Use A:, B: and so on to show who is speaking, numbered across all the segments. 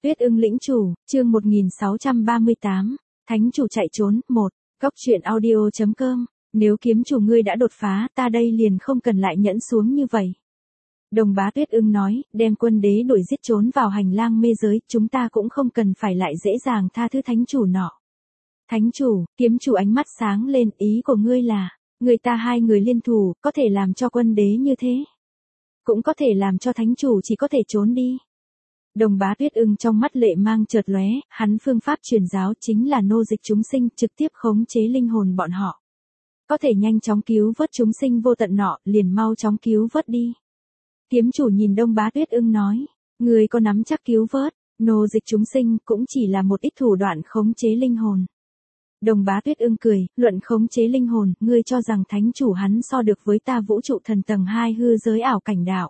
A: Tuyết ưng lĩnh chủ, chương 1638, Thánh chủ chạy trốn, 1, Cóc truyện audio.com, nếu kiếm chủ ngươi đã đột phá, ta đây liền không cần lại nhẫn xuống như vậy. Đồng bá Tuyết ưng nói, đem quân đế đuổi giết trốn vào hành lang mê giới, chúng ta cũng không cần phải lại dễ dàng tha thứ thánh chủ nọ. Thánh chủ, kiếm chủ ánh mắt sáng lên, ý của ngươi là, người ta hai người liên thủ, có thể làm cho quân đế như thế. Cũng có thể làm cho thánh chủ chỉ có thể trốn đi. Đồng bá Tuyết ưng trong mắt lệ mang chợt lóe, hắn phương pháp truyền giáo chính là nô dịch chúng sinh, trực tiếp khống chế linh hồn bọn họ. Có thể nhanh chóng cứu vớt chúng sinh vô tận nọ, liền mau chóng cứu vớt đi. Kiếm chủ nhìn Đông bá Tuyết ưng nói, người có nắm chắc cứu vớt, nô dịch chúng sinh cũng chỉ là một ít thủ đoạn khống chế linh hồn. Đồng bá Tuyết ưng cười, luận khống chế linh hồn, ngươi cho rằng thánh chủ hắn so được với ta vũ trụ thần tầng 2 hư giới ảo cảnh đạo.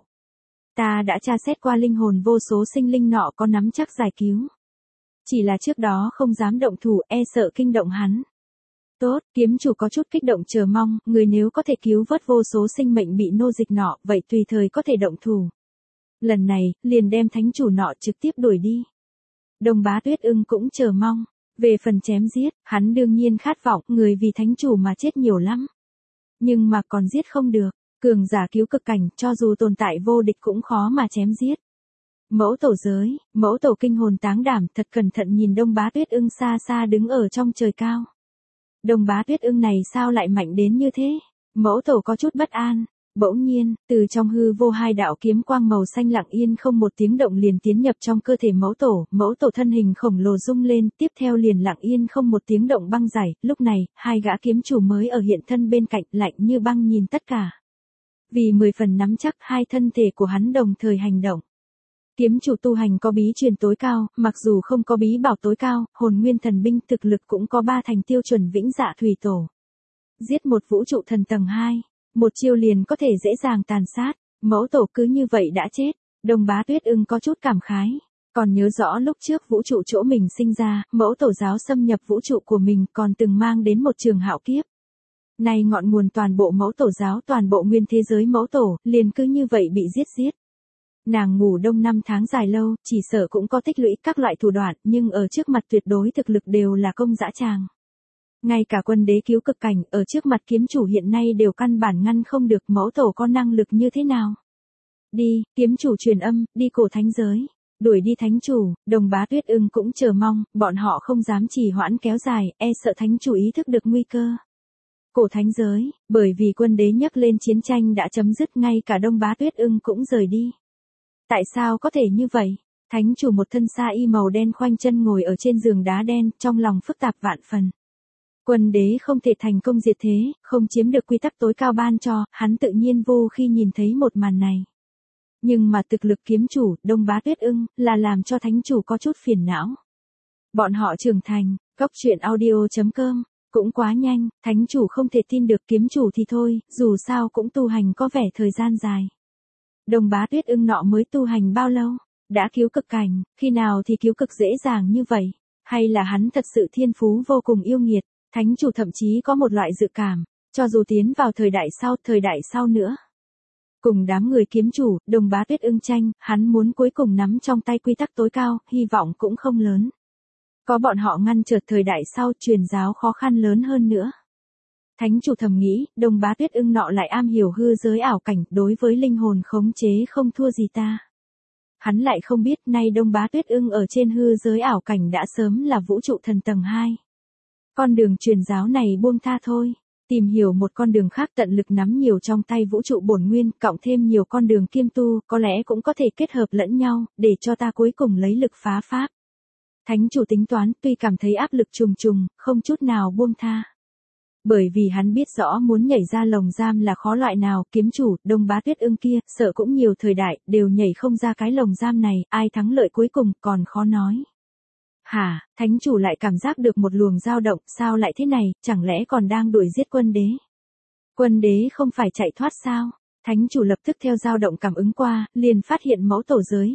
A: Ta đã tra xét qua linh hồn vô số sinh linh nọ có nắm chắc giải cứu. Chỉ là trước đó không dám động thủ, e sợ kinh động hắn. Tốt, kiếm chủ có chút kích động chờ mong, người nếu có thể cứu vớt vô số sinh mệnh bị nô dịch nọ, vậy tùy thời có thể động thủ. Lần này, liền đem thánh chủ nọ trực tiếp đuổi đi. Đồng bá Tuyết ưng cũng chờ mong. Về phần chém giết, hắn đương nhiên khát vọng, người vì thánh chủ mà chết nhiều lắm. Nhưng mà còn giết không được, cường giả cứu cực cảnh, cho dù tồn tại vô địch cũng khó mà chém giết. Mẫu tổ giới, mẫu tổ kinh hồn táng đảm, thật cẩn thận nhìn Đông bá Tuyết ưng xa xa đứng ở trong trời cao. Đồng bá Tuyết ưng này sao lại mạnh đến như thế? Mẫu tổ có chút bất an. Bỗng nhiên, từ trong hư vô hai đạo kiếm quang màu xanh lặng yên không một tiếng động liền tiến nhập trong cơ thể mẫu tổ thân hình khổng lồ rung lên, tiếp theo liền lặng yên không một tiếng động băng giải, lúc này, hai gã kiếm chủ mới ở hiện thân bên cạnh, lạnh như băng nhìn tất cả. Vì 10 phần nắm chắc hai thân thể của hắn đồng thời hành động. Kiếm chủ tu hành có bí truyền tối cao, mặc dù không có bí bảo tối cao, hồn nguyên thần binh thực lực cũng có 3 thành tiêu chuẩn vĩnh dạ thủy tổ. Giết một vũ trụ thần tầng 2. Một chiêu liền có thể dễ dàng tàn sát, mẫu tổ cứ như vậy đã chết. Đồng bá Tuyết ưng có chút cảm khái, còn nhớ rõ lúc trước vũ trụ chỗ mình sinh ra, mẫu tổ giáo xâm nhập vũ trụ của mình còn từng mang đến một trường hạo kiếp. Nay ngọn nguồn toàn bộ mẫu tổ giáo, toàn bộ nguyên thế giới mẫu tổ, liền cứ như vậy bị giết. Nàng ngủ đông 5 tháng dài lâu, chỉ sợ cũng có tích lũy các loại thủ đoạn, nhưng ở trước mặt tuyệt đối thực lực đều là công dã tràng. Ngay cả quân đế cứu cực cảnh, ở trước mặt kiếm chủ hiện nay đều căn bản ngăn không được, mẫu tổ có năng lực như thế nào. Đi, kiếm chủ truyền âm, đi cổ thánh giới. Đuổi đi thánh chủ, đồng bá Tuyết ưng cũng chờ mong, bọn họ không dám trì hoãn kéo dài, e sợ thánh chủ ý thức được nguy cơ. Cổ thánh giới, bởi vì quân đế nhắc lên chiến tranh đã chấm dứt, ngay cả Đông bá Tuyết ưng cũng rời đi. Tại sao có thể như vậy? Thánh chủ một thân sa y màu đen khoanh chân ngồi ở trên giường đá đen, trong lòng phức tạp vạn phần. Quân đế không thể thành công diệt thế, không chiếm được quy tắc tối cao ban cho, hắn tự nhiên vô khi nhìn thấy một màn này. Nhưng mà thực lực kiếm chủ, Đông bá Tuyết ưng, là làm cho thánh chủ có chút phiền não. Bọn họ trưởng thành, Cóc truyện audio.com, cũng quá nhanh, thánh chủ không thể tin được, kiếm chủ thì thôi, dù sao cũng tu hành có vẻ thời gian dài. Đông bá Tuyết ưng nọ mới tu hành bao lâu? Đã cứu cực cảnh, khi nào thì cứu cực dễ dàng như vậy? Hay là hắn thật sự thiên phú vô cùng yêu nghiệt? Thánh chủ thậm chí có một loại dự cảm, cho dù tiến vào thời đại sau nữa. Cùng đám người kiếm chủ, Đồng bá Tuyết ưng tranh, hắn muốn cuối cùng nắm trong tay quy tắc tối cao, hy vọng cũng không lớn. Có bọn họ ngăn trở thời đại sau, truyền giáo khó khăn lớn hơn nữa. Thánh chủ thầm nghĩ, Đồng bá Tuyết ưng nọ lại am hiểu hư giới ảo cảnh, đối với linh hồn khống chế không thua gì ta. Hắn lại không biết, nay Đông bá Tuyết ưng ở trên hư giới ảo cảnh đã sớm là vũ trụ thần tầng 2. Con đường truyền giáo này buông tha thôi, tìm hiểu một con đường khác, tận lực nắm nhiều trong tay vũ trụ bổn nguyên, cộng thêm nhiều con đường kiêm tu, có lẽ cũng có thể kết hợp lẫn nhau, để cho ta cuối cùng lấy lực phá pháp. Thánh chủ tính toán, tuy cảm thấy áp lực trùng trùng, không chút nào buông tha. Bởi vì hắn biết rõ muốn nhảy ra lồng giam là khó loại nào, kiếm chủ, Đông bá Tuyết ưng kia, sợ cũng nhiều thời đại, đều nhảy không ra cái lồng giam này, ai thắng lợi cuối cùng, còn khó nói. Hả, thánh chủ lại cảm giác được một luồng dao động, sao lại thế này, chẳng lẽ còn đang đuổi giết quân đế? Quân đế không phải chạy thoát sao? Thánh chủ lập tức theo dao động cảm ứng qua, liền phát hiện mẫu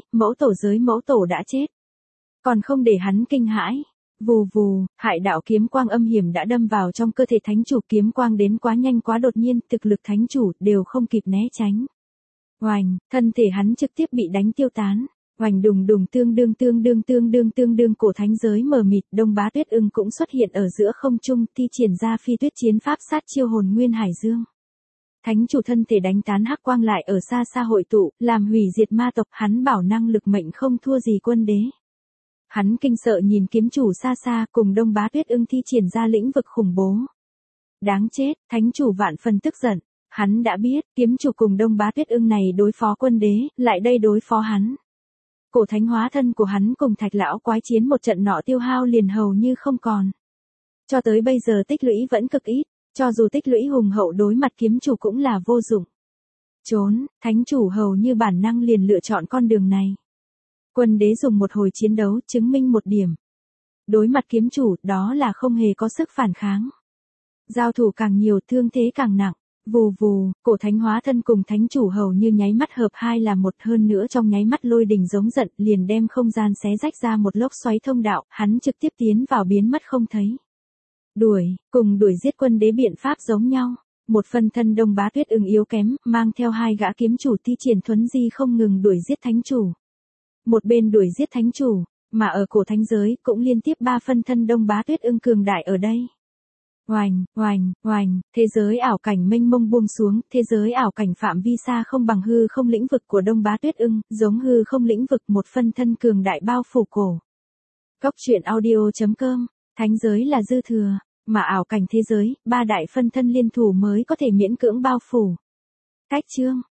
A: tổ đã chết. Còn không để hắn kinh hãi. Vù vù, hại đạo kiếm quang âm hiểm đã đâm vào trong cơ thể thánh chủ, kiếm quang đến quá nhanh quá đột nhiên, thực lực thánh chủ đều không kịp né tránh. Oành, thân thể hắn trực tiếp bị đánh tiêu tán. Oành đùng đùng tương đương cổ thánh giới mờ mịt, Đông Bá Tuyết Ưng cũng xuất hiện ở giữa không trung, thi triển ra phi tuyết chiến pháp sát chiêu hồn nguyên hải dương. Thánh chủ thân thể đánh tán hắc quang lại ở xa xa hội tụ, làm hủy diệt ma tộc, hắn bảo năng lực mệnh không thua gì quân đế. Hắn kinh sợ nhìn kiếm chủ xa xa cùng Đông Bá Tuyết Ưng thi triển ra lĩnh vực khủng bố. Đáng chết, thánh chủ vạn phần tức giận. Hắn đã biết, kiếm chủ cùng Đông Bá Tuyết Ưng này đối phó quân đế, lại đây đối phó hắn. Cổ thánh hóa thân của hắn cùng Thạch lão quái chiến một trận nọ tiêu hao liền hầu như không còn. Cho tới bây giờ tích lũy vẫn cực ít, cho dù tích lũy hùng hậu đối mặt kiếm chủ cũng là vô dụng. Trốn, thánh chủ hầu như bản năng liền lựa chọn con đường này. Quân đế dùng một hồi chiến đấu chứng minh một điểm. Đối mặt kiếm chủ, đó là không hề có sức phản kháng. Giao thủ càng nhiều, thương thế càng nặng. Vù vù, cổ thánh hóa thân cùng thánh chủ hầu như nháy mắt hợp hai là một, hơn nữa trong nháy mắt lôi đình giống giận liền đem không gian xé rách ra một lốc xoáy thông đạo, hắn trực tiếp tiến vào biến mất không thấy. Cùng đuổi giết quân đế biện pháp giống nhau. Một phân thân Đông Bá Tuyết Ưng yếu kém, mang theo hai gã kiếm chủ thi triển thuấn di không ngừng đuổi giết thánh chủ. Một bên đuổi giết thánh chủ, mà ở cổ thánh giới cũng liên tiếp 3 phân thân Đông Bá Tuyết Ưng cường đại ở đây. Oành, thế giới ảo cảnh mênh mông buông xuống, thế giới ảo cảnh phạm vi xa không bằng hư không lĩnh vực của Đông Bá Tuyết Ưng, giống hư không lĩnh vực một phân thân cường đại bao phủ cổ. Cốc truyện audio.com, thánh giới là dư thừa, mà ảo cảnh thế giới, 3 đại phân thân liên thủ mới có thể miễn cưỡng bao phủ. Cách chương